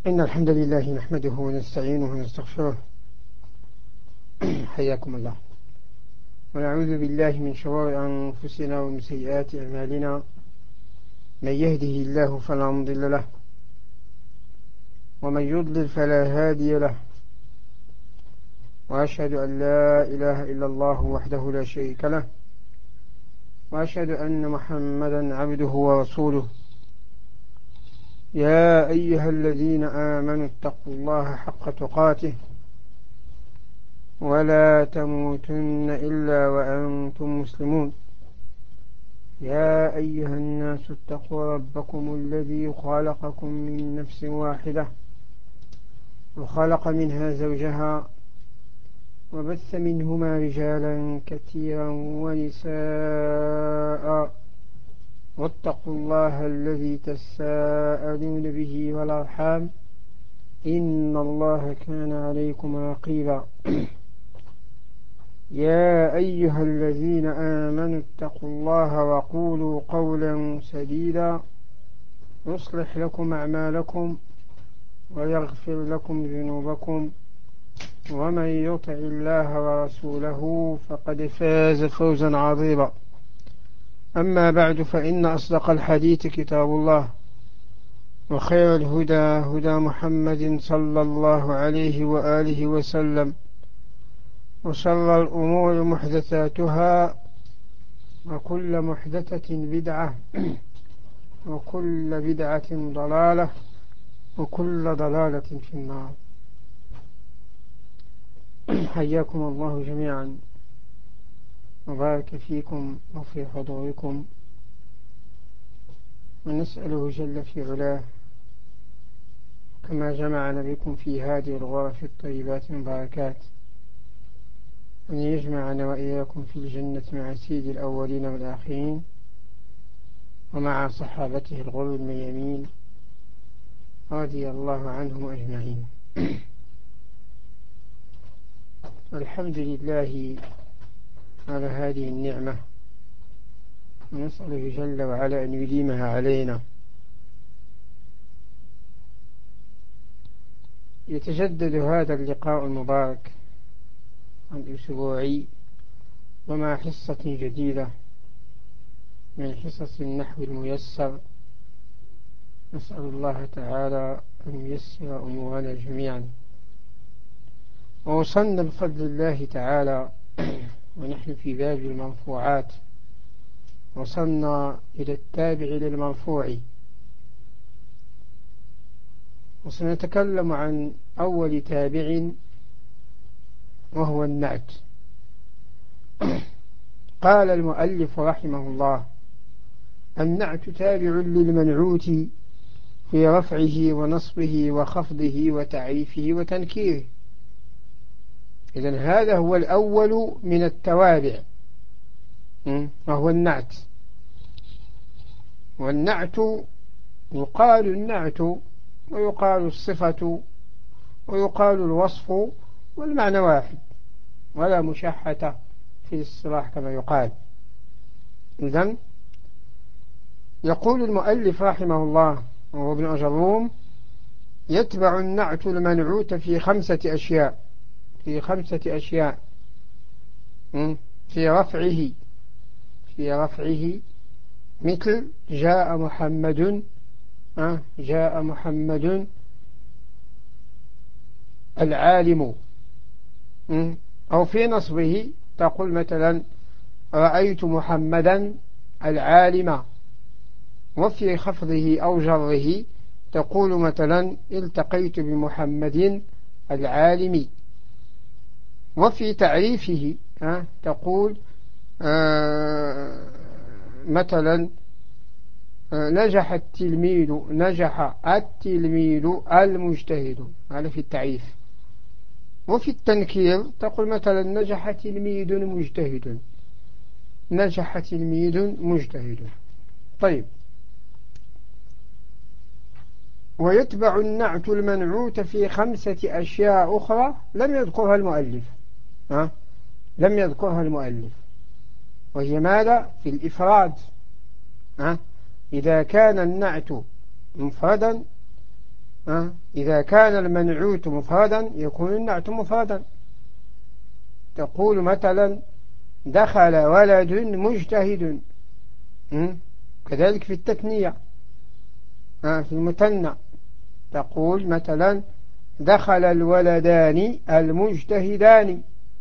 إن الحمد لله نحمده ونستعينه ونستغفره. حياكم الله. ونعوذ بالله من شرور أنفسنا ومن سيئات أعمالنا. من يهده الله فلا مضل له ومن يضلل فلا هادي له، وأشهد أن لا إله إلا الله وحده لا شريك له، وأشهد أن محمدا عبده ورسوله. يا أيها الذين آمنوا اتقوا الله حق تقاته ولا تموتن إلا وأنتم مسلمون. يا أيها الناس اتقوا ربكم الذي خلقكم من نفس واحدة وخلق منها زوجها وبث منهما رجالا كثيرا ونساء، واتقوا الله الذي تساءلون به والأرحام إن الله كان عليكم رقيبا. يا أيها الذين آمنوا اتقوا الله وقولوا قولا سديدا يصلح لكم أعمالكم ويغفر لكم ذنوبكم، ومن يطع الله ورسوله فقد فاز فوزا عظيما. أما بعد، فإن أصدق الحديث كتاب الله، وخير الهدى هدى محمد صلى الله عليه وآله وسلم، وشر الأمور محدثاتها، وكل محدثة بدعة، وكل بدعة ضلالة، وكل ضلالة في النار. حياكم الله جميعا وبارك فيكم وفي حضوركم، ونسأله جل في علاه كما جمعنا بكم في هذه الغرف الطيبات المباركات أن يجمعنا وإياكم في الجنة مع سيد الأولين والآخرين ومع صحابته الغر الميامين رضي الله عنهم أجمعين. الحمد لله على هذه النعمة، ونسأله جل وعلا أن يديمها علينا. يتجدد هذا اللقاء المبارك الأسبوعي ومع حصة جديدة من حصص النحو الميسر. نسأل الله تعالى أن ييسر أمورنا جميعا. ووصلنا بفضل الله تعالى ونحن في باب المرفوعات، وصلنا إلى التابع للمرفوع، وسنتكلم عن أول تابع وهو النعت. قال المؤلف رحمه الله: النعت تابع للمنعوت في رفعه ونصبه وخفضه وتعريفه وتنكيره. إذن هذا هو الأول من التوابع، وهو النعت. والنعت يقال النعت ويقال الصفة ويقال الوصف، والمعنى واحد ولا مشحة في الاصطلاح كما يقال. إذن يقول المؤلف رحمه الله وهو ابن أجروم: يتبع النعت المنعوت في خمسة أشياء. في رفعه مثل جاء محمد العالم. أو في نصبه تقول مثلا رأيت محمدا العالم. وفي خفضه أو جره تقول مثلا التقيت بمحمد العالم. وفي تعريفه تقول مثلا نجح التلميذ المجتهد. هذا في التعريف. وفي التنكير تقول مثلا نجح تلميذ مجتهد. طيب، ويتبع النعت المنعوت في خمسة أشياء أخرى لم يذكرها المؤلف. وهي ماذا؟ في الإفراد. إذا كان النعت مفردا إذا كان المنعوت مفردا يكون النعت مفردا. تقول مثلا دخل ولد مجتهد. كذلك في التثنية في المثنى تقول مثلا دخل الولدان المجتهدان.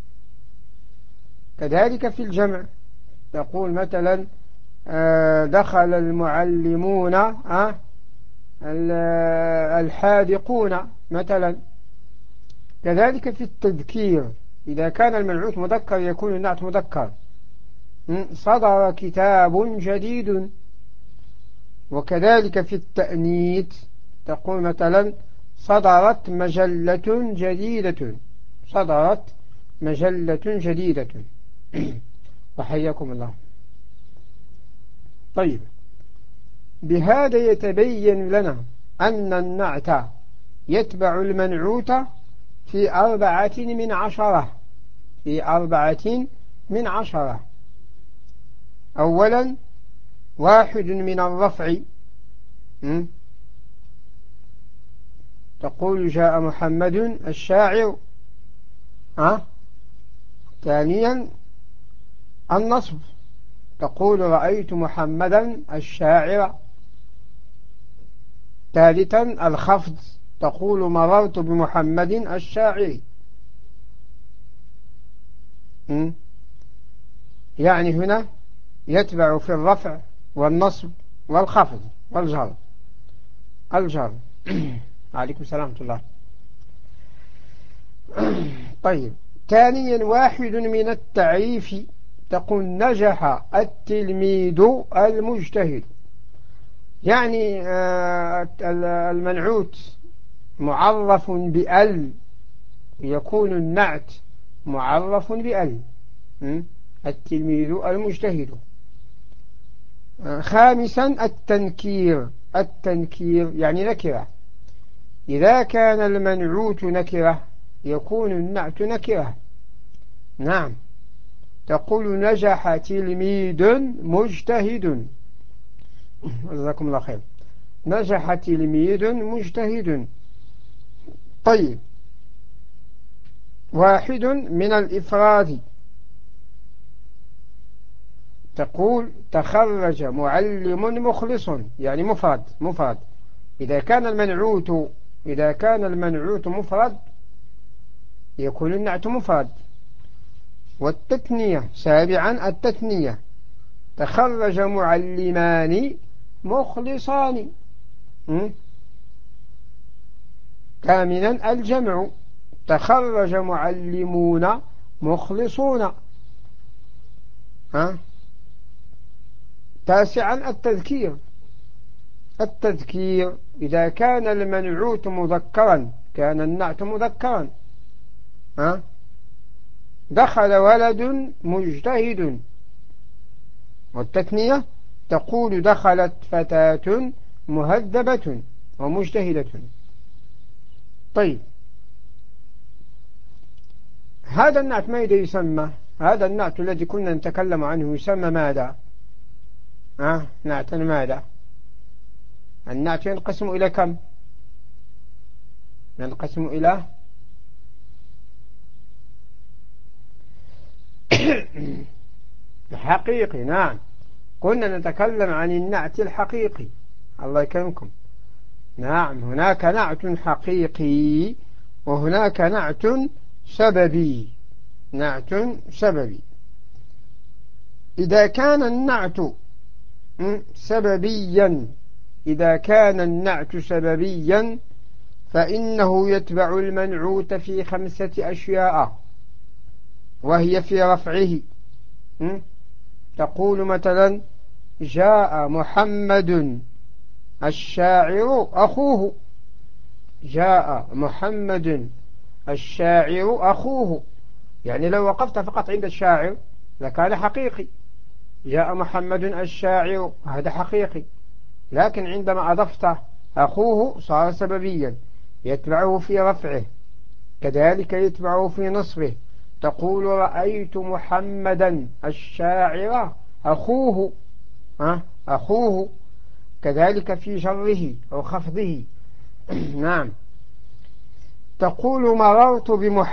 كذلك في الجمع تقول مثلا دخل المعلمون الحاذقون مثلا. كذلك في التذكير إذا كان المنعوت مذكر يكون النعت مذكر. صدر كتاب جديد. وكذلك في التأنيث تقول مثلا صدرت مجلة جديدة. صدرت مجلة جديدة. وحياكم الله. طيب، بهذا يتبين لنا أن النعت يتبع المنعوت في 4 من 10. في 4 من 10. أولا 1 من الرفع. تقول جاء محمد الشاعر. ثانيا النصب تقول رأيت محمدا الشاعر. ثالثا الخفض تقول مررت بمحمد الشاعر. يعني هنا يتبع في الرفع والنصب والخفض والجر. الجر. عليكم السلام ورحمة الله. طيب، ثانيا 1 من التعريف تقول نجح التلميذ المجتهد. يعني المنعوت معرف بأل يكون النعت معرف بأل. التلميذ المجتهد. خامسا التنكير. التنكير يعني نكرة. إذا كان المنعوت نكرة يكون النعت نكرة. نعم، تقول نجح تلميذ مجتهد. جزاكم الله خير. نجح تلميذ مجتهد. طيب، 1 من الإفراد تقول تخرج معلم مخلص. يعني مفرد. إذا كان المنعوت مفرد يكون النعت مفرد. والتثنية 7 التثنية تخرج معلمان مخلصان. 8 الجمع تخرج معلمون مخلصون. 9 التذكير إذا كان المنعوت مذكرا كان النعت مذكرا. دخل ولد مجتهد. والتثنية تقول دخلت فتاة مهذبة ومجتهدة. طيب، هذا النعت ماذا يسمى؟ هذا النعت الذي كنا نتكلم عنه يسمى ماذا؟ نعتا ماذا؟ النعت ينقسم إلى كم؟ ينقسم إلى حقيقي. نعم، كنا نتكلم عن النعت الحقيقي. الله يكرمكم. نعم، هناك نعت حقيقي وهناك نعت سببي. نعت سببي. إذا كان النعت سببيا فإنه يتبع المنعوت في 5 أشياء، وهي في رفعه. تقول مثلا جاء محمد الشاعر أخوه. جاء محمد الشاعر أخوه. يعني لو وقفت فقط عند الشاعر لكان حقيقي. جاء محمد الشاعر هذا حقيقي. لكن عندما أضفت أخوه صار سببيا يتبعه في رفعه. كذلك يتبعه في نصبه. تقول رأيت محمدا الشاعر أخوه. أخوه. كذلك في جره أو خفضه نعم. تقول مررت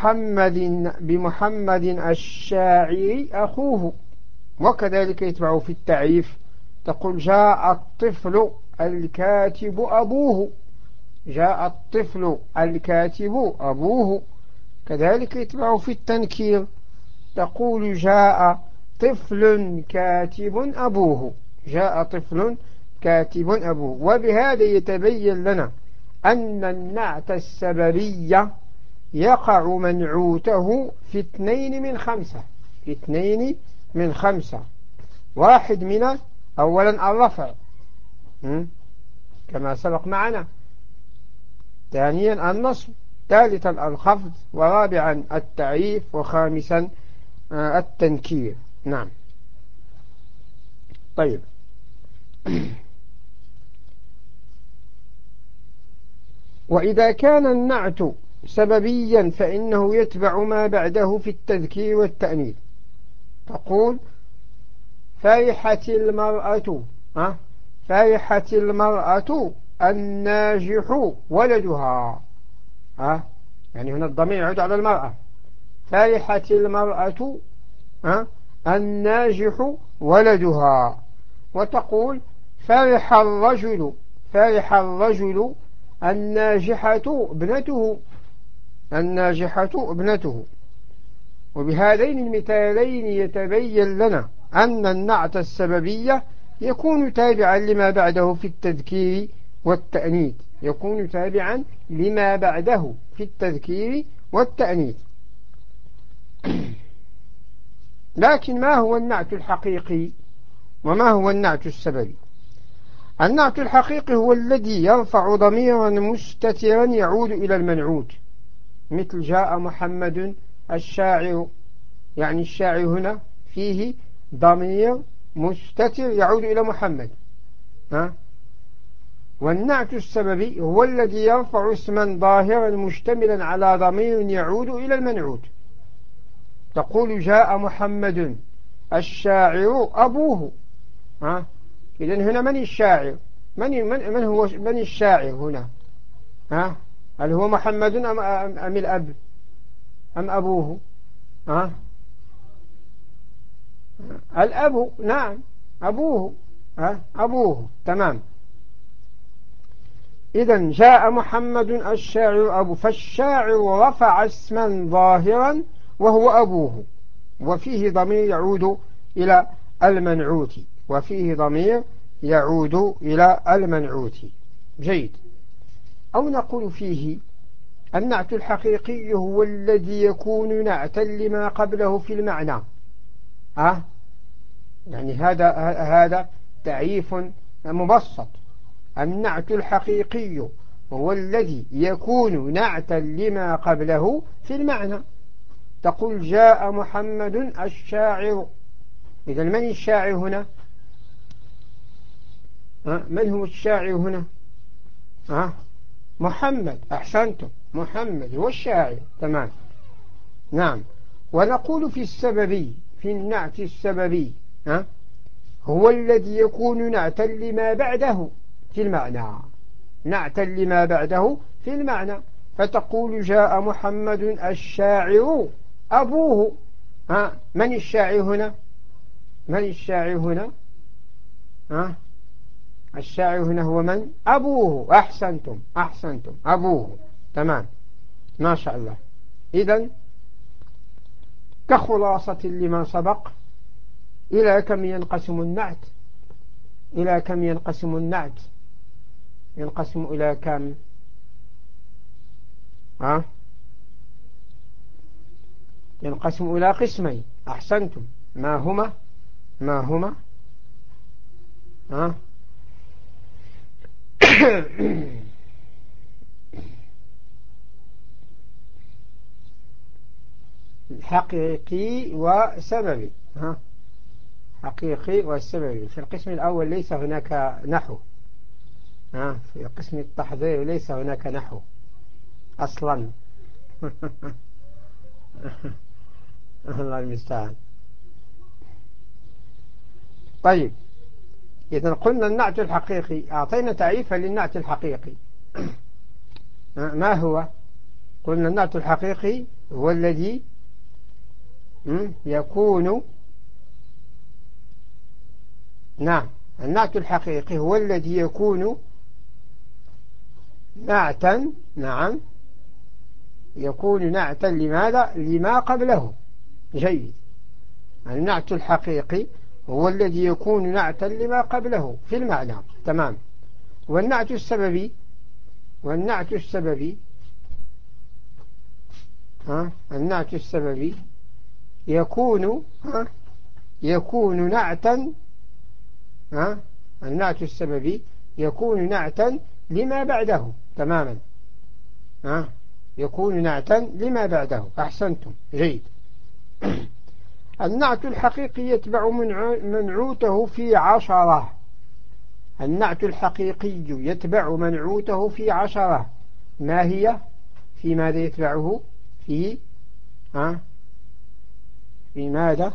بمحمد الشاعر أخوه. وكذلك يتبع في التعريف تقول جاء الطفل الكاتب أبوه. جاء الطفل الكاتب أبوه. كذلك يتبع في التنكير تقول جاء طفل كاتب أبوه. جاء طفل كاتب أبوه. وبهذا يتبين لنا أن النعت السببي يقع منعوته في 2 من 5. في 2 من 5. واحد من أولا الرفع كما سبق معنا، ثانيا النصب، ثالثا الخفض، ورابعا التعريف، وخامسا التنكير. نعم. طيب. وإذا كان النعت سببيا فإنه يتبع ما بعده في التذكير والتأنيث. تقول فرحت المرأة فرحت المرأة الناجح ولدها. يعني هنا الضمير يعود على المرأة. فرحت المرأة الناجح ولدها. وتقول فرح الرجل الناجحة ابنته. الناجحة ابنته. وبهذين المثالين يتبين لنا أن النعت السببية يكون تابعا لما بعده في التذكير والتأنيث. يكون تابعا لما بعده في التذكير والتأنيث. لكن ما هو النعت الحقيقي وما هو النعت السببي؟ النعت الحقيقي هو الذي يرفع ضميرا مستترا يعود إلى المنعوت، مثل جاء محمد الشاعر. يعني الشاعر هنا فيه ضمير مستتر يعود إلى محمد. والنعت السببي هو الذي يرفع اسما ظاهرا مشتملا على ضمير يعود إلى المنعوت. تقول جاء محمد الشاعر أبوه. إذن هنا من الشاعر؟ من الشاعر هنا؟ هل هو محمد أم الأب أم أبوه؟ الأب. نعم أبوه. أبوه. تمام. إذن جاء محمد الشاعر أبو. فالشاعر رفع اسما ظاهرا وهو أبوه، وفيه ضمير يعود إلى المنعوت. وفيه ضمير يعود إلى المنعوت. جيد. أو نقول فيه النعت الحقيقي هو الذي يكون نعتا لما قبله في المعنى. يعني هذا تعريف مبسط. النعت الحقيقي هو الذي يكون نعتا لما قبله في المعنى. تقول جاء محمد الشاعر. إذا من الشاعر هنا؟ من هو الشاعر هنا؟ محمد. أحسنتم، محمد هو الشاعر. تمام. نعم. ونقول في السببي، في النعت السببي هو الذي يكون نعتا لما بعده في المعنى. نعتا لما بعده في المعنى. فتقول جاء محمد الشاعر أبوه. من الشاعر هنا؟ من الشاعر هنا؟ الشاعر هنا هو من؟ أبوه. أحسنتم، أحسنتم، أبوه. تمام. ما شاء الله. إذن كخلاصة لما سبق، إلى كم ينقسم النعت؟ إلى كم ينقسم النعت؟ ينقسم إلى كم؟ ينقسم إلى قسمين. أحسنتم. ما هما؟ ما هما؟ حقيقي وسببي. حقيقي والسببي. في القسم الأول ليس هناك نحو. في قسم التحضير ليس هناك نحو أصلا. الله المستعان. طيب. إذا قلنا النعت الحقيقي، أعطينا تعريفا للنعت الحقيقي. ما هو؟ قلنا النعت الحقيقي هو الذي يكون، نعم، النعت الحقيقي هو الذي يكون نعتا، نعم، يكون نعتا لماذا؟ لما قبله. جيد. النعت الحقيقي هو الذي يكون نعتا لما قبله في المعنى. تمام. والنعت السببي، والنعت السببي النعت السببي يكون يكون نعتا، النعت السببي يكون نعتا لما بعده تماما. يكون نعتا لما بعده. أحسنتم. جيد. النعت الحقيقي يتبع منعوته في 10. النعت الحقيقي يتبع منعوته في 10. ما هي؟ في ماذا يتبعه؟ في في ماذا؟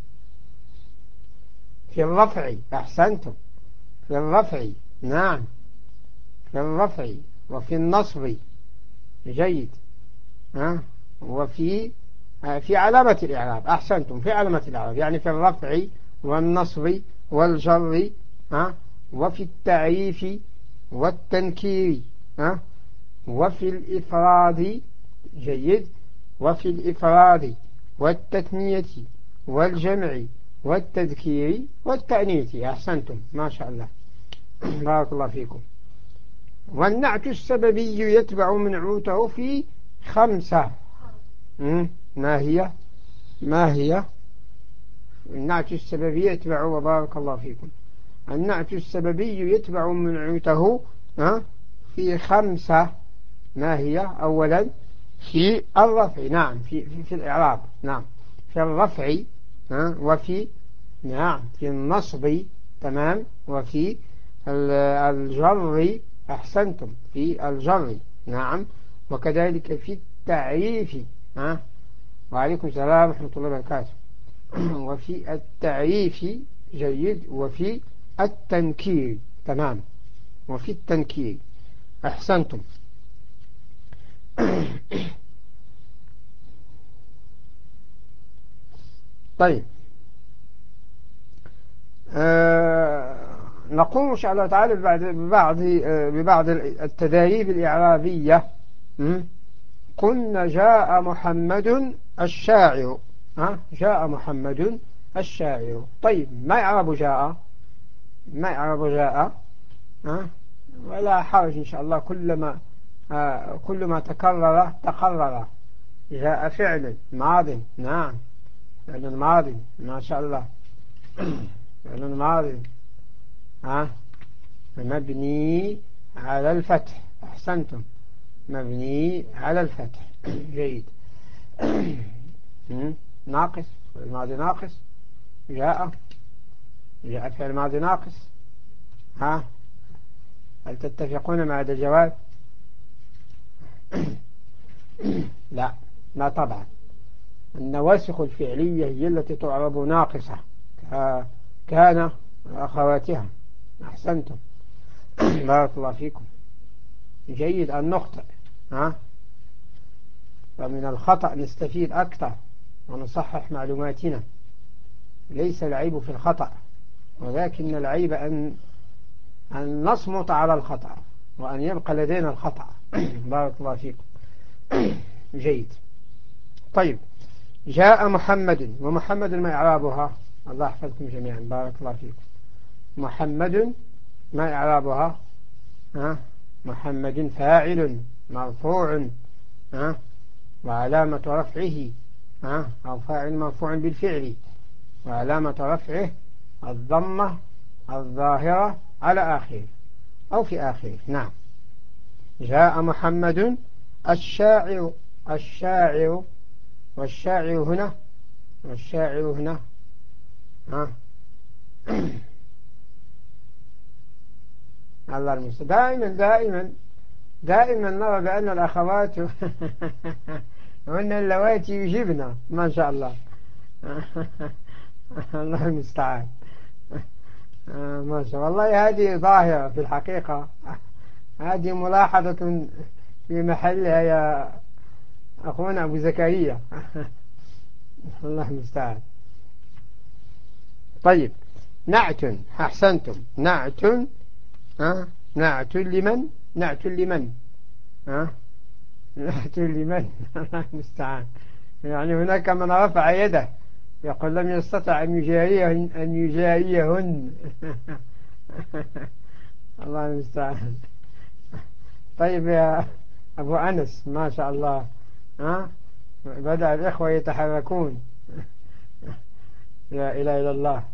في الرفع. أحسنتم. في الرفع. نعم، في الرفع وفي النصب. جيد. وفي في علامة الإعراب. أحسنتم. في علامة الإعراب، يعني في الرفع والنصب والجر، وفي التعريف والتنكير، وفي الإفراد. جيد. وفي الإفراد والتثنية والجمع والتذكير والتأنيث. أحسنتم، ما شاء الله، بارك الله فيكم. والنعت السببي يتبع منعوته في 5. ما هي؟ ما هي؟ النعت السببي يتبع، وبارك الله فيكم، النعت السببي يتبع منعوته في 5. ما هي؟ أولا في الرفع، نعم، في الإعراب، نعم، في الرفع، وفي، نعم، في النصب، تمام، وفي الجر. أحسنتم. في الجر، نعم، وكذلك في التعريف. وعليكم السلام ورحمة الله وبركاته. وفي التعريف. جيد. وفي التنكير. تمام. وفي التنكير. أحسنتم. طيب، نقوم إن شاء الله تعالى ببعض التدريب الإعرابية. قلنا جاء محمد الشاعر. جاء محمد الشاعر. طيب، ما يعرب جاء؟ ما يعرب جاء؟ ولا حرج إن شاء الله، كل ما تقرر. جاء فعل ماض، نعم، فعل ماضي، ما شاء الله، فعل ماضي مبني على الفتح. أحسنتم. مبني على الفتح. جيد. ناقص، الماضي ناقص. جاء فعل ماضي ناقص. هل تتفقون مع هذا الجواب؟ لا طبعا. النواسخ الفعلية هي التي تعرب ناقصة، كان وأخواتها. أحسنتم، بارك الله فيكم. جيد أن نخطئ، فمن الخطأ نستفيد أكثر ونصحح معلوماتنا. ليس العيب في الخطأ، ولكن العيب أن نصمت على الخطأ وأن يبقى لدينا الخطأ. بارك الله فيكم. جيد. طيب، جاء محمد. ومحمد ما إعرابها؟ الله يحفظكم جميعا، بارك الله فيكم. محمد ما إعرابها؟ محمد فاعل مرفوع، وعلامة رفعه، أو فاعل مرفوع بالفعل، وعلامة رفعه الضمة الظاهرة على آخره أو في آخره. نعم. جاء محمد الشاعر. الشاعر، والشاعر هنا الله المستعان. دائما نرى بأن الأخوات هن اللواتي يجبن، ما شاء الله. الله المستعان. ما شاء الله. والله هذه ظاهرة في الحقيقة، هذه ملاحظة في محلها يا أخونا أبو زكريا. الله المستعان. طيب، نعت، أحسنتم، نعت. نعت لمن؟ نعت لمن؟ نعت لمن؟ الله المستعان. يعني هناك من رفع يده يقول لم يستطع أن يجاريهن. الله المستعان. طيب يا أبو أنس، ما شاء الله، بدأ الإخوة يتحركون. لا إله إلا الله.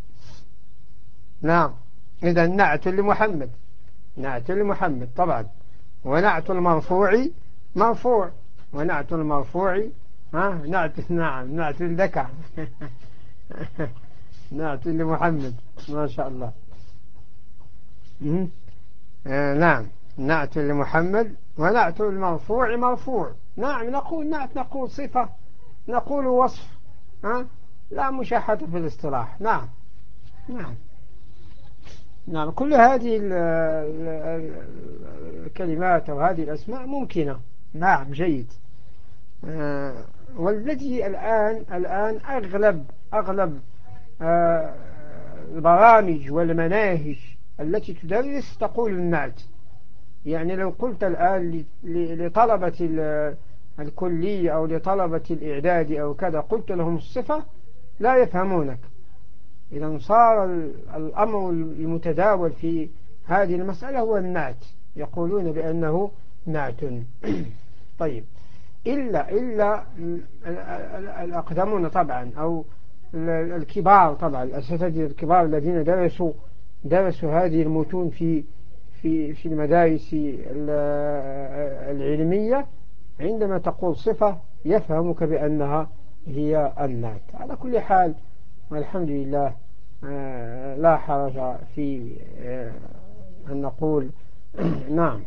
نعم، إذا نعت لمحمد، نعت لمحمد طبعا. ونعت المرفوع مرفوع، ونعت المرفوع نعت، نعم، نعت الذكر. نعت لمحمد، ما شاء الله. نعم، نعت لمحمد. ونعت المرفوع مرفوع. نعم، نقول نعت، نقول صفة، نقول وصف. لا مشاحة في الاصطلاح. نعم، نعم، نعم، كل هذه الكلمات أو هذه الأسماء ممكنة. نعم، جيد. والذي الآن أغلب البرامج والمناهج التي تدرس تقول النعت. يعني لو قلت الآن لطلبة الكلية أو لطلبة الإعداد أو كذا، قلت لهم الصفة لا يفهمونك. إذا صار الأمر المتداول في هذه المسألة هو النعت، يقولون بأنه نعت. طيب، إلا الأقدمون طبعا، أو الكبار طبعا، الأساتذة الكبار الذين درسوا هذه المتون في المدارس العلمية، عندما تقول صفة يفهمك بأنها هي النعت. على كل حال، والحمد لله، لا حرج في أن نقول نعم،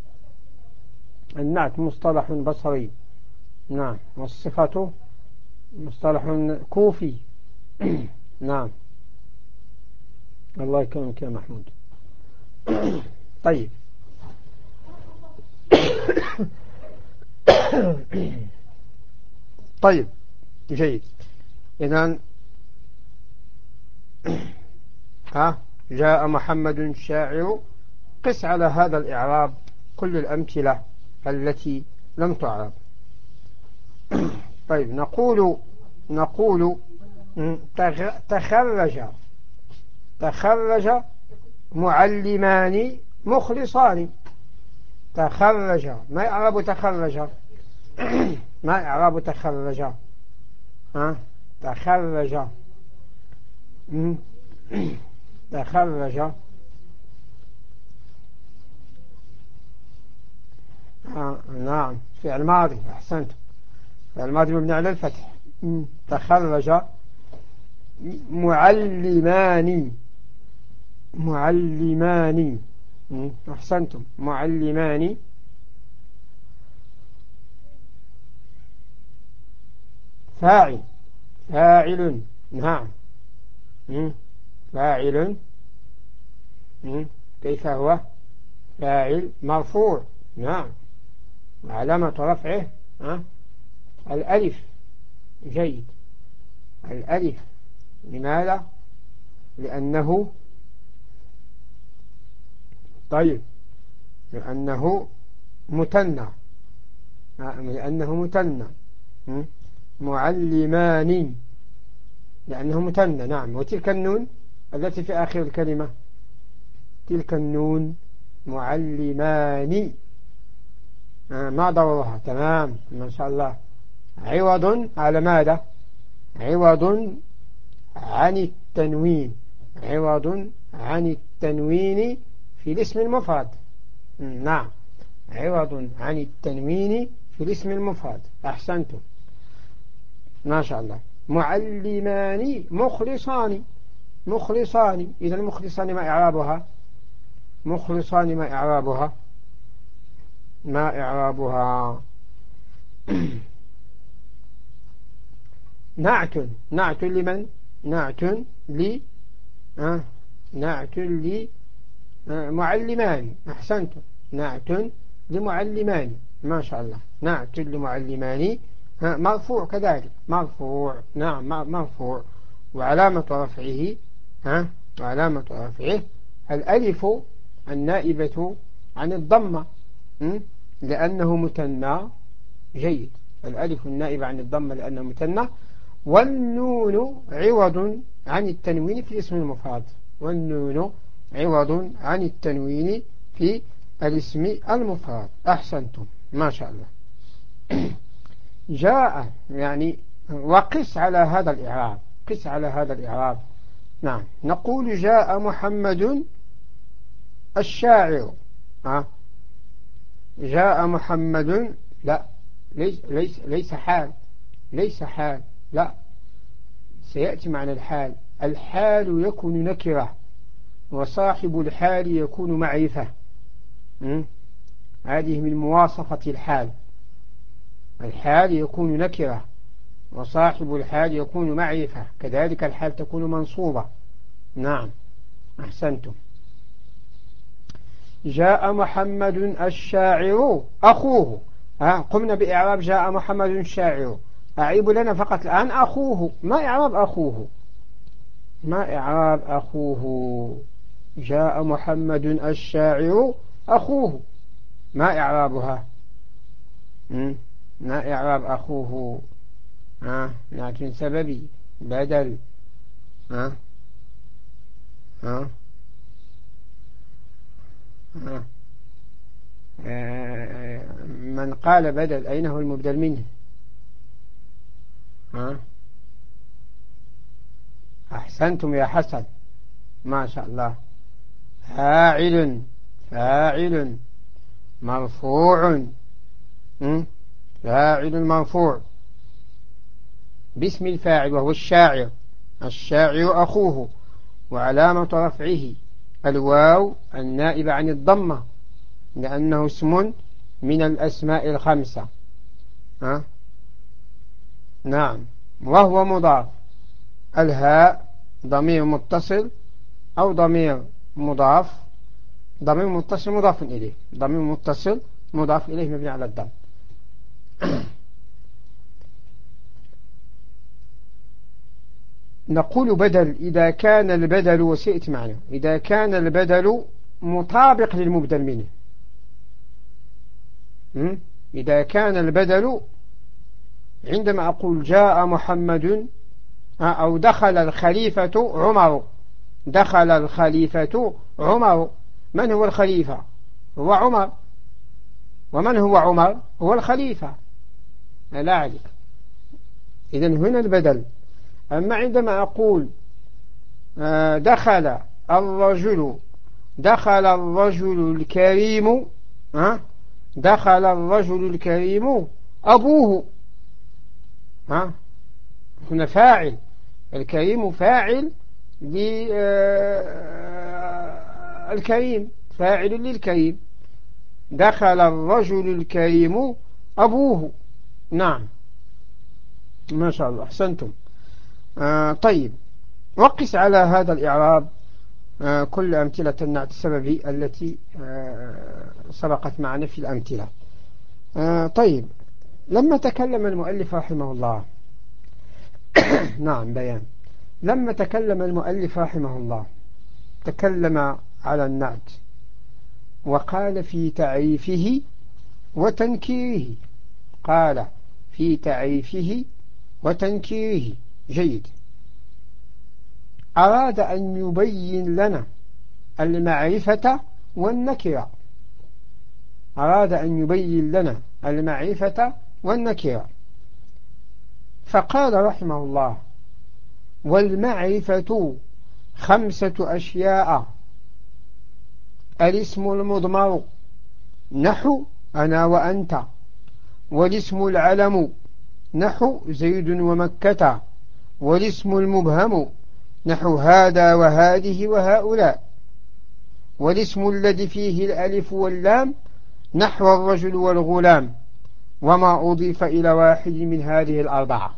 النعت مصطلح بصري. نعم، والصفة مصطلح كوفي. نعم، الله يكرمك يا محمود. طيب. طيب، جيد. إذن جاء محمد الشاعر، قس على هذا الإعراب كل الأمثلة التي لم تعرب. طيب، نقول تخرج معلمان مخلصان. تخرج، ما إعراب تخرج؟ ما إعراب تخرج؟ تخرج. تخرج. نعم، فعل ماضي، أحسنت، فعل ماضي مبني على الفتح. تخرج معلمان. معلمان، أحسنتم، معلمان. فاعل. نعم، فاعل. كيف هو؟ فاعل مرفوع. نعم، علامة رفعه الألف. جيد، الألف. لماذا؟ لأنه طيب، لأنه مثنى. لأنه مثنى. معلمان، لأنه مثنى. نعم، وتلك النون التي في آخر الكلمة، تلك النون معلمان، ما دورها؟ تمام، ما شاء الله. عوض على ماذا؟ عوض عن التنوين. عوض عن التنوين في الاسم المفرد. نعم، عوض عن التنوين في الاسم المفرد. أحسنتم، ما شاء الله. معلمان مخلصان. مخلصان، إذا المخلصان ما إعرابها؟ مخلصان ما إعرابها؟ ما إعرابها؟ نعت. نعت لمن؟ نعت لي نعت لي معلمان. أحسنتم، نعت لمعلمان، ما شاء الله، نعت لمعلمان مرفوع كذلك، مرفوع، نعم مرفوع، وعلامة رفعه وعلامة رفعه الألف النائبة عن الضمة، لأنه مثنى. جيد، الألف النائبة عن الضمة لأنه مثنى. والنون عوض عن التنوين في الاسم المفرد، والنون عوض عن التنوين في الاسم المفرد. أحسنتم، ما شاء الله. جاء يعني، وقس على هذا الإعراب، قس على هذا الإعراب. نعم، نقول جاء محمد الشاعر. جاء محمد، لا، ليس حال، ليس حال، لا، سيأتي معنى الحال. الحال يكون نكرة، وصاحب الحال يكون معرفة. هذه من مواصفة الحال. الحال يكون نكرة، وصاحب الحال يكون معرفة، كذلك الحال تكون منصوبة. نعم، أحسنتم. جاء محمد الشاعر أخوه. قمنا بإعراب جاء محمد الشاعر. أعيب لنا فقط الآن أخوه. ما إعراب أخوه؟ ما إعراب أخوه؟ جاء محمد الشاعر أخوه، ما إعرابها؟ ما إعراب أخوه؟ لكن سببي بدل. ها ها ها من قال بدل، أين هو المبدل منه؟ أحسنتم يا حسن، ما شاء الله. فاعل، فاعل مرفوع، فاعل مرفوع باسم الفاعل وهو الشاعر. الشاعر أخوه، وعلامة رفعه الواو النائبة عن الضمة، لأنه اسم من الأسماء الخمسة. نعم، وهو مضاف. الهاء ضمير متصل أو ضمير مضاف. ضمير متصل مضاف إليه، ضمير متصل مضاف إليه مبني على الضم. نقول بدل إذا كان البدل، وسئت معنا، إذا كان البدل مطابق للمبدل منه. إذا كان البدل، عندما أقول جاء محمد أو دخل الخليفة عمر، دخل الخليفة عمر، من هو الخليفة؟ هو عمر. ومن هو عمر؟ هو الخليفة. لا عليك. إذن هنا البدل. أما عندما أقول دخل الرجل، دخل الرجل الكريم، دخل الرجل الكريم أبوه، هنا فاعل، الكريم فاعل للكريم، فاعل للكريم. دخل الرجل الكريم أبوه. نعم، ما شاء الله، أحسنتم. طيب، وقس على هذا الإعراب كل أمثلة النعت السببي التي سبقت معنا في الأمثلة. طيب، لما تكلم المؤلف رحمه الله نعم، بيان. لما تكلم المؤلف رحمه الله تكلم على النعت، وقال في تعريفه وتنكيره. قال في تعريفه وتنكيره. جيد. أراد أن يبين لنا المعرفة والنكرة. أراد أن يبين لنا المعرفة والنكرة، فقال رحمه الله: والمعرفة 5 أشياء: الاسم المضمر نحو أنا وأنت، والاسم العلم نحو زيد ومكة، والاسم المبهم نحو هذا وهذه وهؤلاء، والاسم الذي فيه الألف واللام نحو الرجل والغلام، وما أضيف إلى واحد من هذه الأربعة.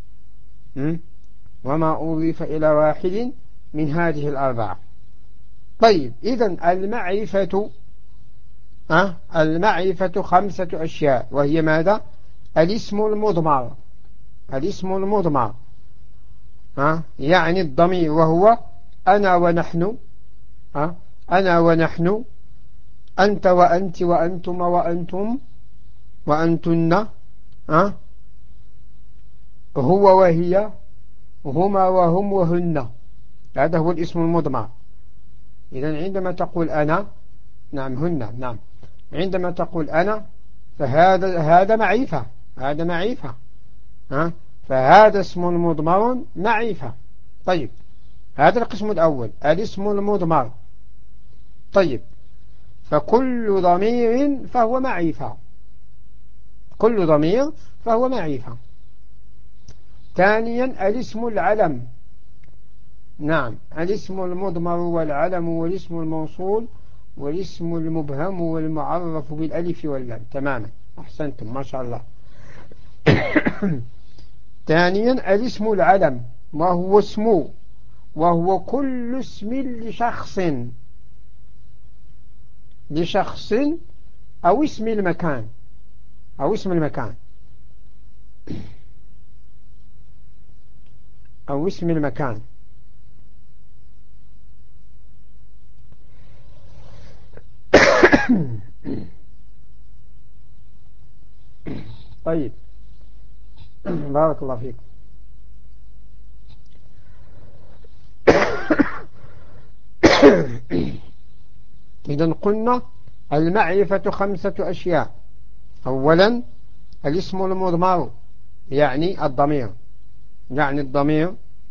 وما أضيف إلى واحد من هذه الأربعة. طيب، إذن المعرفة المعرفة 5 أشياء، وهي ماذا؟ الاسم المضمر، الاسم المضمر يعني الضمير، وهو أنا ونحن، أنا ونحن، أنت وأنت وأنتم وأنتم وأنتن، هو وهي، هما وهم وهن. هذا هو الاسم المضمر. إذن عندما تقول أنا، نعم هن، نعم، عندما تقول أنا فهذا معرفة، هذا معرفة، فهذا اسم مضمر معرفة. طيب، هذا القسم الأول، الاسم المضمر. طيب، فكل ضمير فهو معرفة، كل ضمير فهو معرفة. ثانيا الاسم العلم، نعم، الاسم المضمر والعلم والاسم الموصول والاسم المبهم والمعرف بالألف واللام. تماما، أحسنتم ما شاء الله. ثانيا الاسم العلم، وهو اسم، وهو كل اسم لشخص أو اسم المكان، أو اسم المكان، أو اسم المكان. طيب، بارك الله فيكم. إذن قلنا المعرفة 5 أشياء. أولا الاسم المضمر، يعني الضمير، يعني الضمير،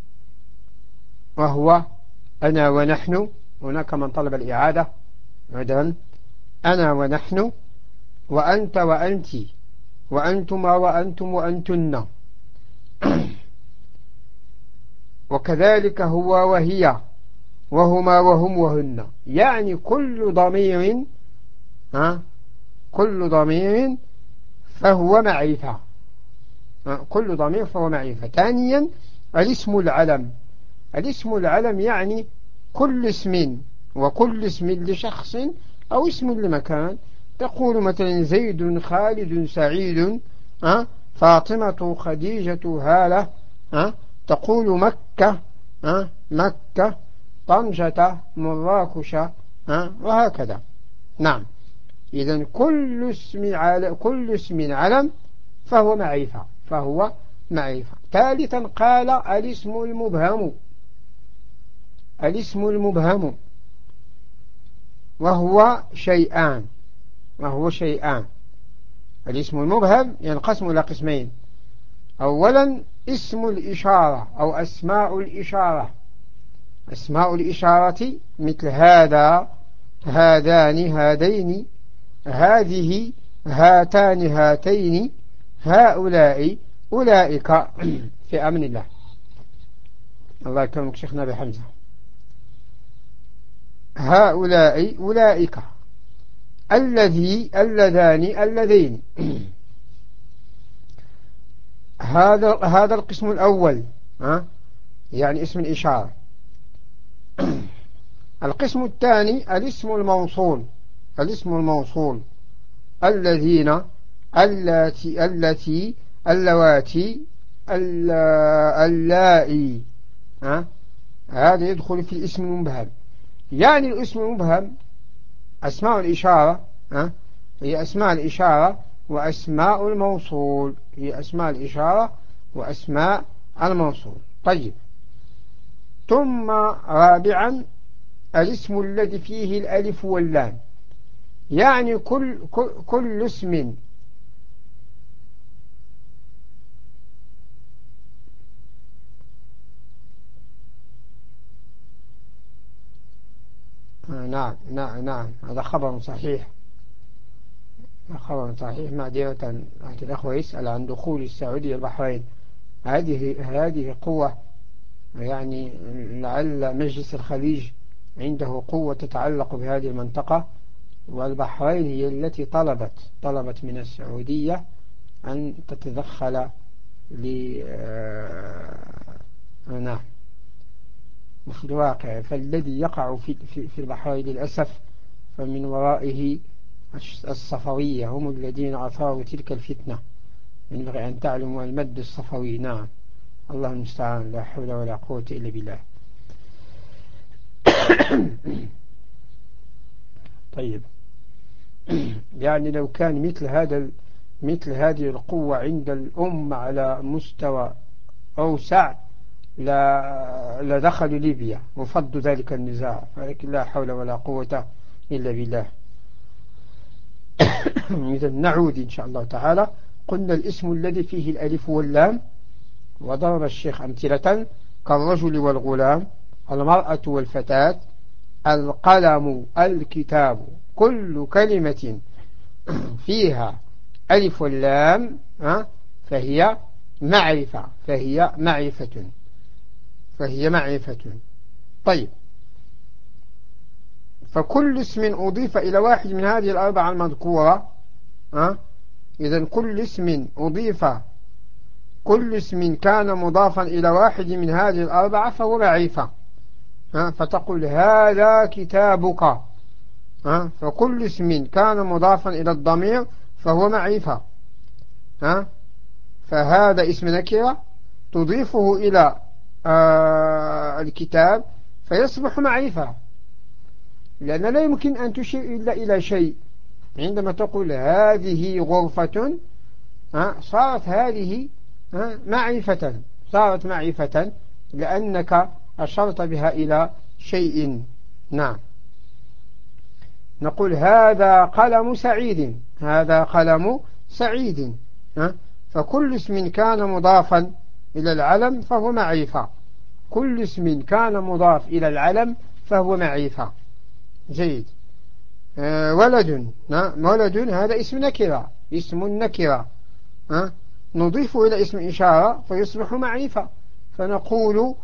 وهو أنا ونحن. هناك من طلب الإعادة. إذن أنا ونحن، وأنت وأنت، وأنتما وأنتم وأنتن، وكذلك هو وهي، وهما وهم وهن. يعني كل ضمير، كل ضمير فهو معرفة، كل ضمير فهو معرفة. ثانيا الاسم العلم، الاسم العلم يعني كل اسم، وكل اسم لشخص أو اسم لمكان. تقول مثلا زيد خالد سعيد، فاطمة خديجة هالة، تقول مكة، مكة طنجة مراكش، وهكذا. نعم، إذن كل اسم علم فهو معرفة، فهو معرفة. ثالثا قال الاسم المبهم، الاسم المبهم وهو شيئان، وهو شيئان. الاسم المبهم ينقسم إلى قسمين. أولا اسم الإشارة أو أسماء الإشارة، أسماء الإشارة مثل هذا، هذان، هذين، هذه، هاتان، هاتين، هؤلاء، أولئك. في أمن الله. الله يكرمك شيخنا أبي حمزة. هؤلاء، أولئك، الذي، اللذان، اللذين. هذا القسم الأول، يعني اسم الإشارة. القسم الثاني الاسم الموصول، الاسم الموصول، الذين، التي، اللواتي، اللائي، هذا يدخل في الاسم المبهم. يعني الاسم المبهم أسماء الإشارة، هي أسماء الإشارة وأسماء الموصول، هي أسماء الإشارة وأسماء الموصول. طيب، ثم رابعا الاسم الذي فيه الألف واللام، يعني كل اسم نعم، نعم، نعم، هذا خبر صحيح، خبر صحيح. معذرة الأخوة يسأل عن دخول السعودية البحرين. هذه قوة، يعني لعل مجلس الخليج عنده قوة تتعلق بهذه المنطقة، والبحرين هي التي طلبت من السعودية أن تتدخل نعم، في الواقع. فالذي يقع في البحرين للأسف فمن ورائه الصفوية هم الذين أثاروا تلك الفتنة. ينبغي أن تعلموا المد الصفوي. نعم، الله المستعان، لا حول ولا قوة إلا بالله. طيب، يعني لو كان مثل هذه القوة عند الأمة على مستوى أوسع لدخلوا ليبيا وفضوا ذلك النزاع، ولكن لا حول ولا قوة إلا بالله. إذا نعود إن شاء الله تعالى. قلنا الاسم الذي فيه الألف واللام، وضرب الشيخ أمثلة كالرجل والغلام، المرأة والفتاة، القلم، الكتاب. كل كلمة فيها ألف واللام فهي معرفة، فهي معرفة. طيب، فكل اسم أضيف إلى واحد من هذه الأربعة المذكورة، إذن كل اسم كان مضافا إلى واحد من هذه الأربعة فهو معرفة. فتقول هذا كتابك، فكل اسم كان مضافا إلى الضمير فهو معرفة. فهذا اسم نكرة تضيفه إلى الكتاب فيصبح معرفة، لأن لا يمكن أن تشير إلا إلى شيء. عندما تقول هذه غرفة صارت هذه معرفة لأنك أشرت بها إلى شيء. نعم، نقول هذا قلم سعيد، فكل اسم كان مضافا إلى العلم فهو معرفة، كل اسم كان مضاف إلى العلم فهو معرفة. جيد. ولد هذا اسم نكرة نضيفه إلى اسم إشارة فيصبح معرفة، فنقول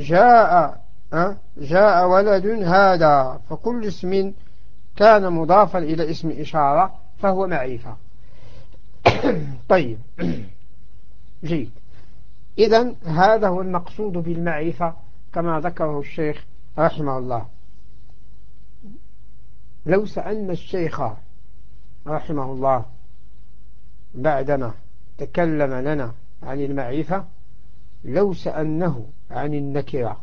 جاء ولد هذا، فكل اسم كان مضافا إلى اسم إشارة فهو معرفة. طيب، جيد. إذن هذا هو المقصود بالمعرفة كما ذكره الشيخ رحمه الله. لو سألنا الشيخ رحمه الله بعدما تكلم لنا عن المعرفة، لو سألناه عن النكرة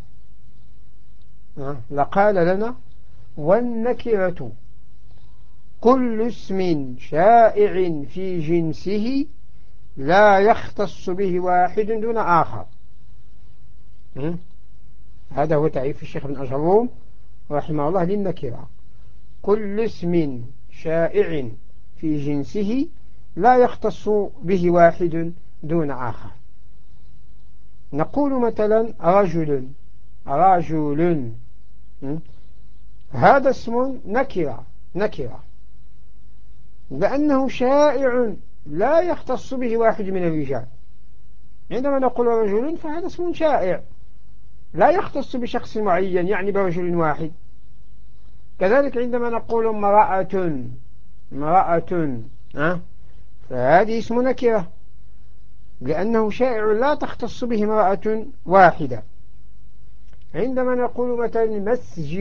لقال لنا والنكرة كل اسم شائع في جنسه لا يختص به واحد دون آخر. هذا هو تعريف الشيخ ابن أجروم رحمه الله للنكرة: كل اسم شائع في جنسه لا يختص به واحد دون آخر. نقول مثلا رجل، هذا اسم نكرة لأنه شائع لا يختص به واحد من الرجال. عندما نقول رجل فهذا اسم شائع لا يختص بشخص معين، يعني برجل واحد. كذلك عندما نقول امرأة فهذه اسم نكرة لأنه شائع لا تختص به امرأة واحدة. عندما نقول مثلا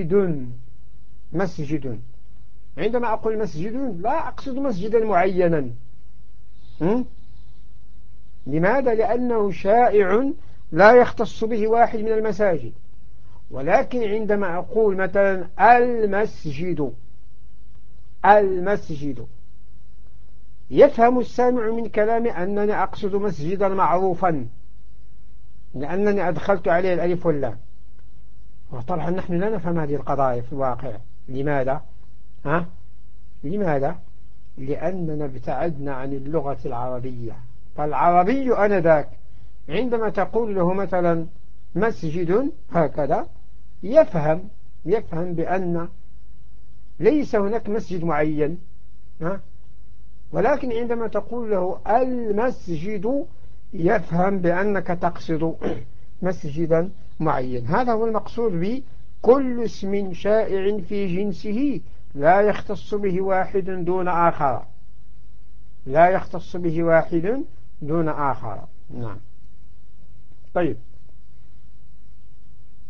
مسجد، عندما أقول مسجد لا أقصد مسجدا معينا. لماذا؟ لأنه شائع لا يختص به واحد من المساجد. ولكن عندما أقول مثلا المسجد يفهم السامع من كلامي أنني أقصد مسجدا معروفا لأنني أدخلت عليه الألف واللام. وطبعا نحن لا نفهم هذه القضايا في الواقع. لماذا؟ لأننا ابتعدنا عن اللغة العربية. فالعربي أنذاك عندما تقول له مثلا مسجد هكذا يفهم بأن ليس هناك مسجد معين، ولكن عندما تقول له المسجد يفهم بأنك تقصد مسجدا معين. هذا هو المقصود بكل اسم شائع في جنسه لا يختص به واحد دون آخر. نعم. طيب.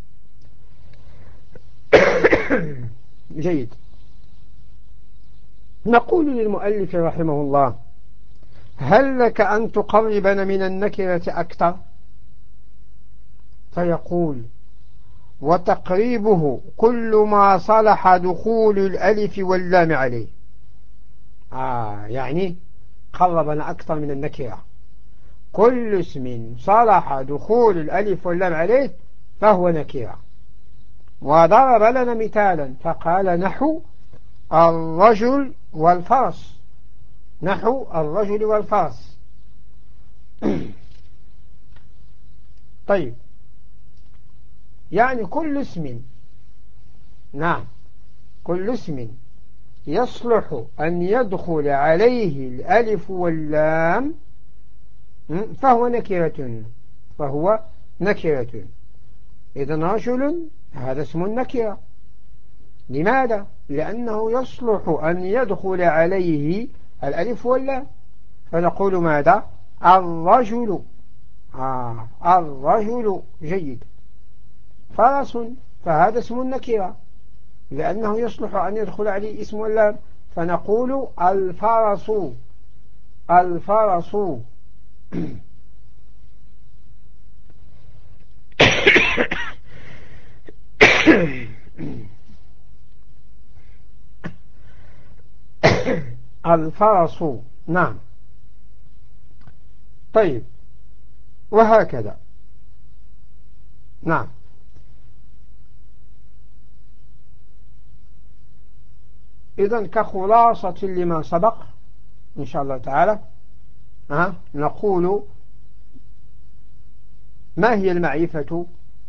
جيد. نقول للمؤلف رحمه الله: هل لك أن تقربنا من النكرة أكثر؟ فيقول: وتقريبه كل ما صلح دخول الألف واللام عليه. يعني قربنا أكثر من النكرة. كل اسم صلح دخول الألف واللام عليه فهو نكرة. وضرب لنا مثالا فقال: نحو الرجل والفرس. نحو الرجل والفرس. طيب، يعني كل اسم، نعم، كل اسم يصلح أن يدخل عليه الألف واللام فهو نكرة. فهو نكرة. إذن رجل هذا اسم نكرة. لماذا؟ لأنه يصلح أن يدخل عليه الألف واللام. فنقول ماذا؟ الرجل. الرجل. جيد. فرس، فهذا اسم نكرة لأنه يصلح أن يدخل عليه اسم واللام. فنقول الفرس. الفرس. الفرس. نعم. طيب، وهكذا. نعم. إذن كخلاصة لما سبق إن شاء الله تعالى نقول: ما هي المعرفة؟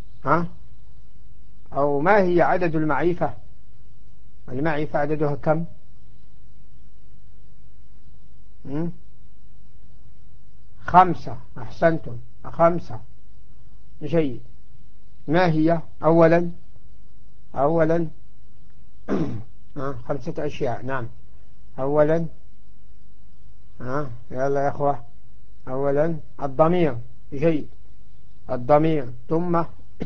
أو ما هي عدد المعرفة؟ المعرفة عددها كم؟ 5. أحسنتم، 5. جيد. ما هي؟ أولا 5 أشياء. نعم. أولا يلا يا أخوة. أولا الضمير. جيد. الضمير. ثم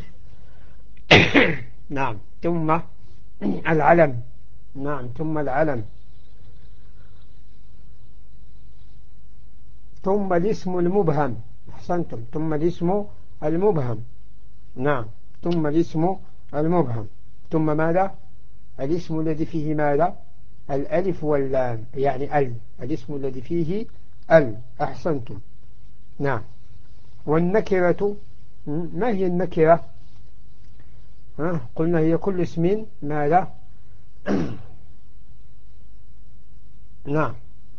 نعم، ثم العلم. نعم، ثم العلم. ثم الاسم المبهم. أحسنتم، ثم الاسم المبهم. نعم، ثم الاسم المبهم. ثم ماذا؟ الاسم الذي فيه ماذا؟ الألف واللام، يعني الاسم الذي فيه أحسنتم. نعم. والنكرة، ما هي النكرة؟ قلنا هي كل اسم ماذا؟ نعم.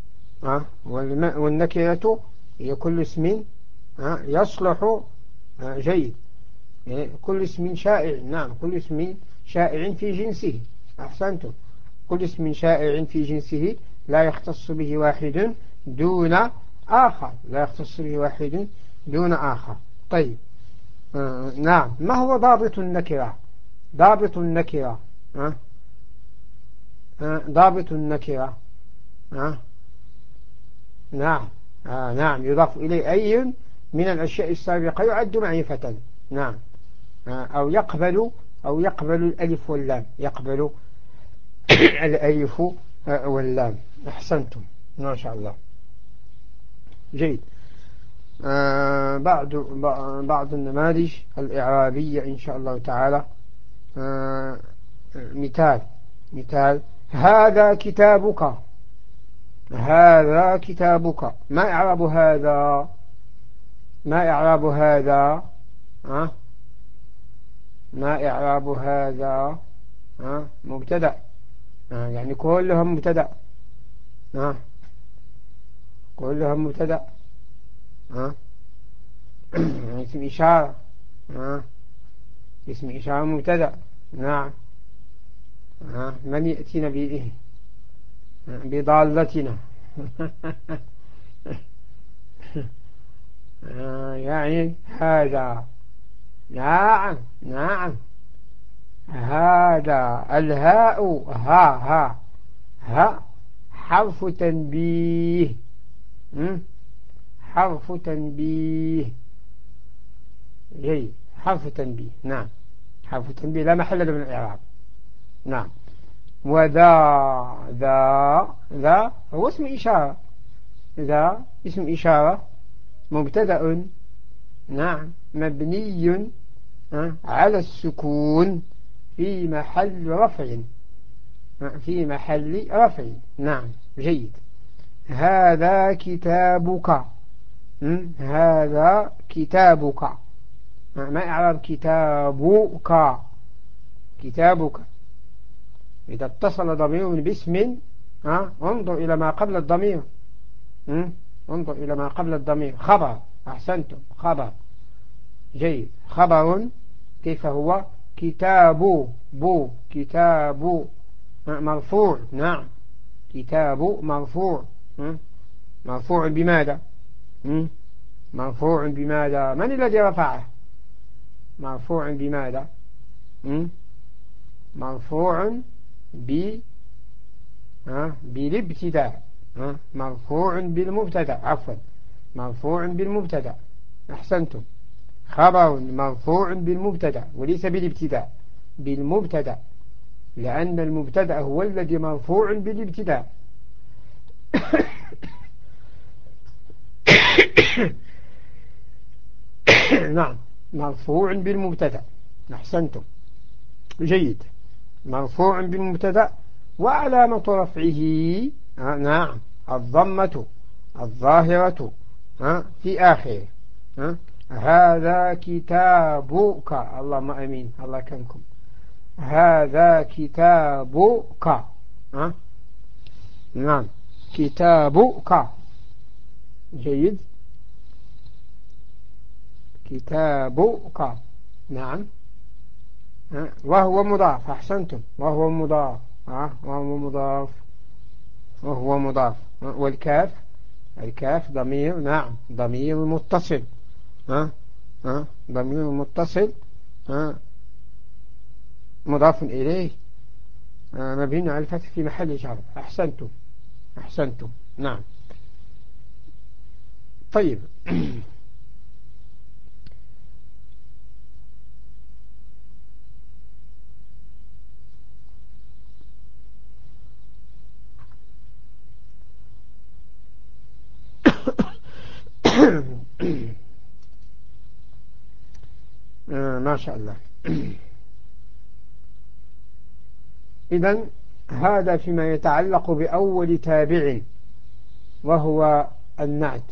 والنكرة هي كل اسم يصلح. جيد. كل اسم شائع. نعم، كل اسم شائع في جنسه. أحسنتم. كل اسم شائع في جنسه لا يختص به واحد دون آخر. لا يختص به واحد دون آخر. طيب. نعم. ما هو ضابط النكرة؟ ضابط النكرة. ضابط النكرة. نعم. نعم، يضاف إليه أي من الأشياء السابقة يعد معرفة. نعم. أو يقبل الألف واللام. يقبل الألف واللام. أحسنتم، ما شاء الله. جيد. بعض النماذج الإعرابية إن شاء الله تعالى. مثال: هذا كتابك. هذا كتابك. ما إعراب هذا؟ ما إعراب هذا؟ ما إعراب هذا؟ مبتدأ. يعني كلهم مبتدأ. كلهم مبتدأ. اسم إشارة. اسم إشارة مبتدأ. نعم. من يأتينا بإيه؟ بضالتنا. يعني هذا. نعم. نعم. هذا. الهاء. ها حرف تنبيه. حرف تنبيه. حرف تنبيه. نعم، حرف تنبيه لا محل له من الإعراب. نعم. ذا هو اسم إشارة. ذا اسم إشارة مبتدأ نعم مبني على السكون في محل رفع. في محل رفع. نعم جيد. هذا كتابك. هذا كتابك. ما إعراب كتابك؟ كتابك إذا اتصل ضمير باسم انظر إلى ما قبل الضمير. انظر إلى ما قبل الضمير. خبر. أحسنتم. خبر جيد. خبر كيف هو؟ كتاب. كتاب مرفوع. نعم كتاب مرفوع. مرفوع بماذا؟ مرفوع بماذا؟ من الذي رفعه؟ مرفوع بماذا؟ مرفوع بالابتداء. مرفوع بالمبتدا. عفوا مرفوع بالمبتدا. أحسنتم. خبر مرفوع بالمبتدا وليس بالابتداء. بالمبتدا لأن المبتدا هو الذي مرفوع بالابتداء. نعم مرفوع بالمبتدا. أحسنتم جيد. مرفوع بالمبتدا وعلامة رفعه نعم الضمة الظاهرة في آخره. هذا كتابك. اللهم أمين. الله يكرمكم. هذا كتابك. نعم كتابك جيد. كتابك نعم. وهو مضاف. أحسنتم. وهو مضاف. وهو مضاف. وهو مضاف. والكاف. الكاف ضمير. نعم ضمير متصل. ضمير متصل مضاف إليه مبني على الفتح في محل جر. أحسنتم. أحسنتم. نعم طيب. ما شاء الله. إذن هذا فيما يتعلق بأول تابع وهو النعت.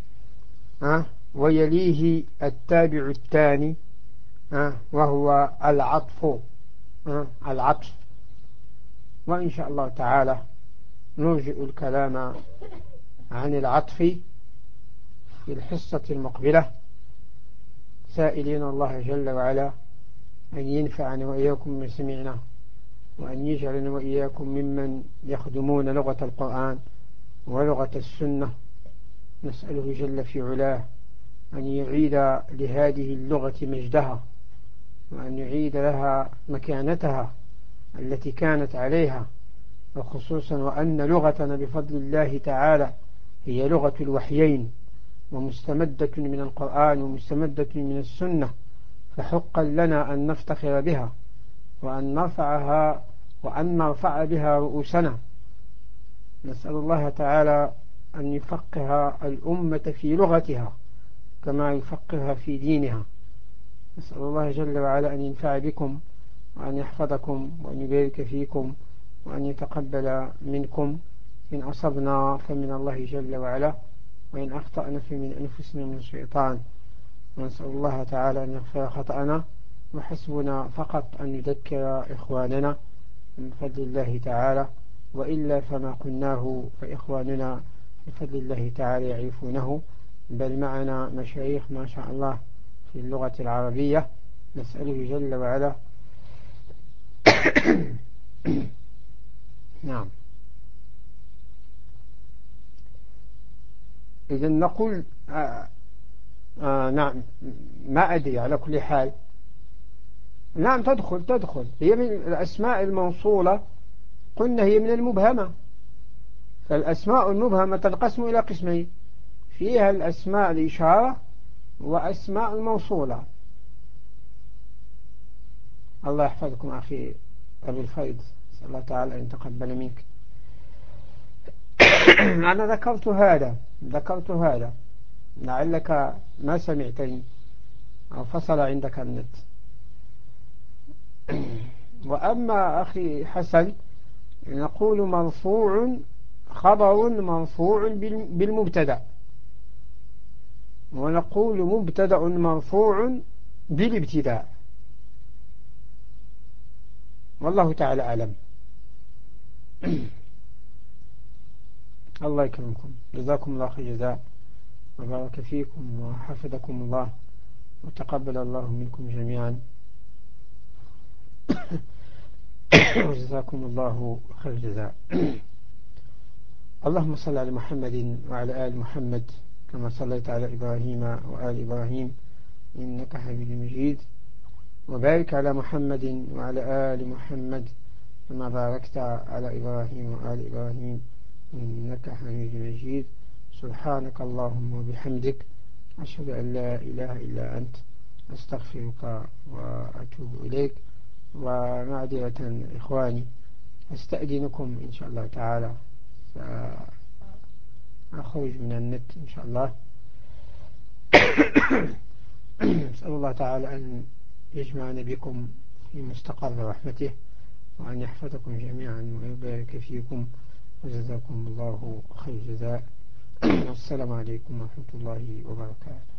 ويليه التابع الثاني وهو العطف. العطف. وإن شاء الله تعالى نرجئ الكلام عن العطف في الحصة المقبلة سائلين الله جل وعلا أن ينفعنا وإياكم من سمعنا وأن يجعلنا وإياكم ممن يخدمون لغة القرآن ولغة السنة. نسأله جل في علاه أن يعيد لهذه اللغة مجدها وأن يعيد لها مكانتها التي كانت عليها، وخصوصا وأن لغتنا بفضل الله تعالى هي لغة الوحيين ومستمدة من القرآن ومستمدة من السنة، فحقا لنا أن نفتخر بها وأن نرفعها وأن نرفع بها رؤوسنا. نسأل الله تعالى أن يفقه الأمة في لغتها كما يفقهها في دينها. نسأل الله جل وعلا أن ينفع بكم وأن يحفظكم وأن يبارك فيكم وأن يتقبل منكم. إن أصبنا فمن الله جل وعلا وإن أخطأنا فمن أنفسنا من الشيطان. ونسأل الله تعالى أن يغفر خطأنا وحسبنا فقط أن يذكر إخواننا من فضل الله تعالى، وإلا فما قلناه فإخواننا بفضل الله تعالى يعرفونه، بل معنا مشايخ ما شاء الله في اللغة العربية. نسأله جل وعلا نعم. إذن نقول نعم ما أدري على كل حال. نعم تدخل هي من الأسماء الموصولة. قلنا هي من المبهمة. فالأسماء المبهمة تنقسم إلى قسمين، فيها الأسماء الإشارة وأسماء الموصولة. الله يحفظكم أخي أبو الفيض أسأل الله تعالى أن يتقبل منك. أنا ذكرت هذا لعلك ما سمعتني أو فصل عندك النت. وأما أخي حسن، نقول مرفوع خبر مرفوع بالمبتدأ، ونقول مبتدأ مرفوع بالابتداء، والله تعالى أعلم. الله يكرمكم، جزاكم الله خير جزاء، وبارك فيكم وحفظكم الله وتقبل الله منكم جميعا. وجزاكم الله خير جزاء. اللهم صل على محمد وعلى آل محمد كما صليت على إبراهيم وآل إبراهيم إنك حميد مجيد، وبارك على محمد وعلى آل محمد كما باركت على إبراهيم وآل إبراهيم إنك حميد مجيد. سبحانك اللهم وبحمدك، أشهد أن لا إله إلا أنت، أستغفرك وأتوب إليك. ومعذرة إخواني، أستأذنكم إن شاء الله تعالى، سأخرج من النت إن شاء الله. أسأل الله تعالى أن يجمعنا بكم في مستقر رحمته، وأن يحفظكم جميعا ويبارك فيكم، وجزاكم الله خير جزاء. والسلام عليكم ورحمة الله وبركاته.